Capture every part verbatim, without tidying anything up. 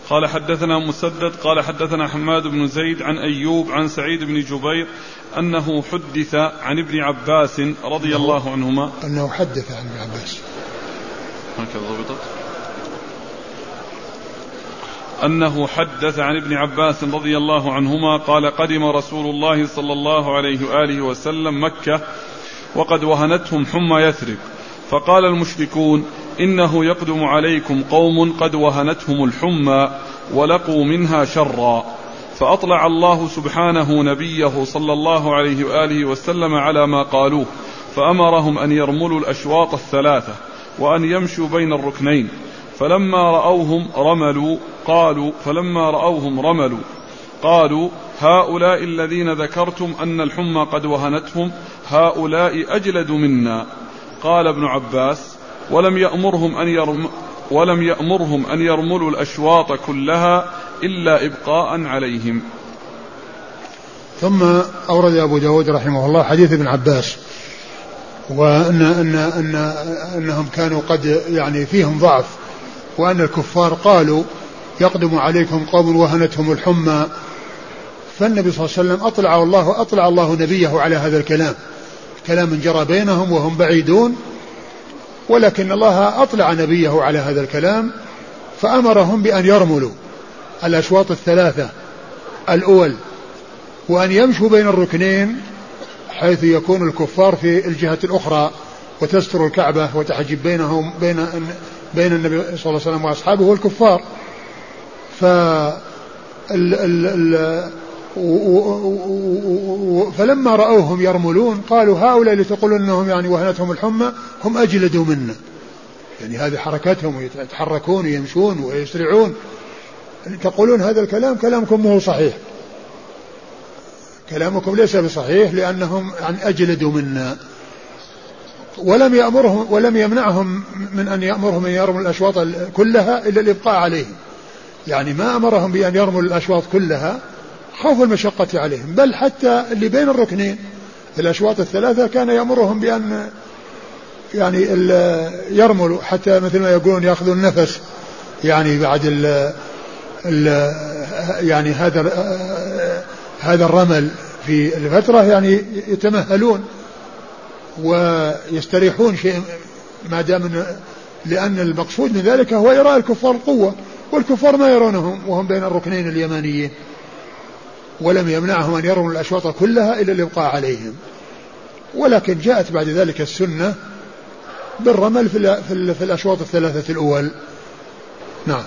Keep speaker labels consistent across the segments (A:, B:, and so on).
A: قال حدثنا مسدد قال حدثنا حماد بن زيد عن أيوب عن سعيد بن جبير أنه حدث عن ابن عباس رضي الله عنهما
B: أنه حدث عن ابن عباس
A: هكذا ضبطت أنه حدث عن ابن عباس رضي الله عنهما قال قدم رسول الله صلى الله عليه وآله وسلم مكة وقد وهنتهم حمى يثرب فقال المشركون إنه يقدم عليكم قوم قد وهنتهم الحمى ولقوا منها شرا فأطلع الله سبحانه نبيه صلى الله عليه وآله وسلم على ما قالوه فأمرهم أن يرملوا الأشواط الثلاثة وأن يمشوا بين الركنين فلما رأوهم رملوا قالوا فلما رأوهم رملوا قالوا هؤلاء الذين ذكرتم أن الحمى قد وهنتهم هؤلاء أجلد منا. قال ابن عباس ولم يأمرهم أن يرم ولم يأمرهم أن يرملوا الأشواط كلها إلا إبقاء عليهم.
B: ثم أورد أبو داود رحمه الله حديث ابن عباس وأن أن أن أنهم كانوا قد يعني فيهم ضعف وأن الكفار قالوا يقدم عليكم قوم وهنتهم الحمى فالنبي صلى الله عليه وسلم أطلع الله أطلع الله نبيه على هذا الكلام كلام جرى بينهم وهم بعيدون ولكن الله أطلع نبيه على هذا الكلام فأمرهم بأن يرملوا الأشواط الثلاثة الأول وأن يمشوا بين الركنين حيث يكون الكفار في الجهة الأخرى وتستر الكعبة وتحجب بينهم بين بين النبي صلى الله عليه وسلم وأصحابه والكفار. ف فلما رأوهم يرملون قالوا هؤلاء اللي تقولون أنهم يعني وهنتهم الحمى هم أجلدوا منا يعني هذه حركتهم يتحركون ويمشون ويسرعون تقولون هذا الكلام كلامكم مو صحيح كلامكم ليس بصحيح لأنهم يعني أجلدوا منا ولم يأمرهم ولم يمنعهم من أن يأمرهم أن يرموا الأشواط كلها إلا الإبقاء عليهم يعني ما أمرهم بأن يرموا الأشواط كلها خوف المشقة عليهم بل حتى اللي بين الركنين الأشواط الثلاثة كان يأمرهم بأن يعني يرملوا حتى مثل ما يقولون يأخذوا النفس يعني بعد ال ال يعني هذا هذا الرمل في الفترة يعني يتمهلون ويستريحون شيء ما دام لأن المقصود من ذلك هو يرى الكفار القوة والكفار ما يرونهم وهم بين الركنين اليمانيين ولم يمنعهم أن يروا الأشواط كلها إلا الإبقاء عليهم ولكن جاءت بعد ذلك السنة بالرمل في, في, في الأشواط الثلاثة الأول. نعم.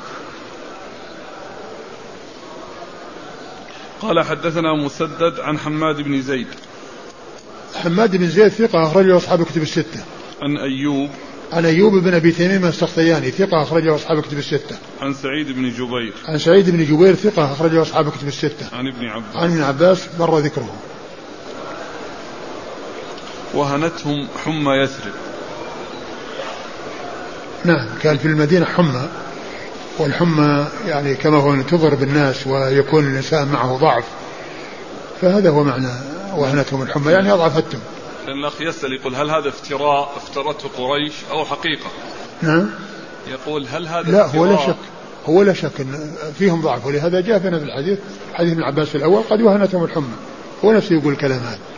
A: قال حدثنا مسدد عن حماد بن زيد
B: حماد بن زيد ثقة أخرجه أصحاب كتب الستة
A: عن أيوب
B: عن أيوب بن أبي تميم السختياني ثقة أخرجه أصحاب كتب الستة
A: عن سعيد بن جبير
B: عن سعيد بن جبير ثقة أخرجه أصحاب كتب الستة
A: عن ابن عباس
B: عن ابن عباس مر ذكره.
A: وهنتهم حمى يثرب.
B: نعم كان في المدينة حمى والحمى يعني كما هو تضرب الناس ويكون الإنسان معه ضعف فهذا هو معنى وهنتهم الحمى يعني أضعفتهم.
A: الأخ يسأل يقول هل هذا افتراء افترته قريش أو حقيقة؟
B: نعم
A: يقول هل هذا
B: لا هو لا شك هو لا شك إن فيهم ضعف ولهذا جاء في هذا الحديث حديث ابن عباس في الأول قد وهنتهم الحمى هو نفسه يقول الكلام هذا.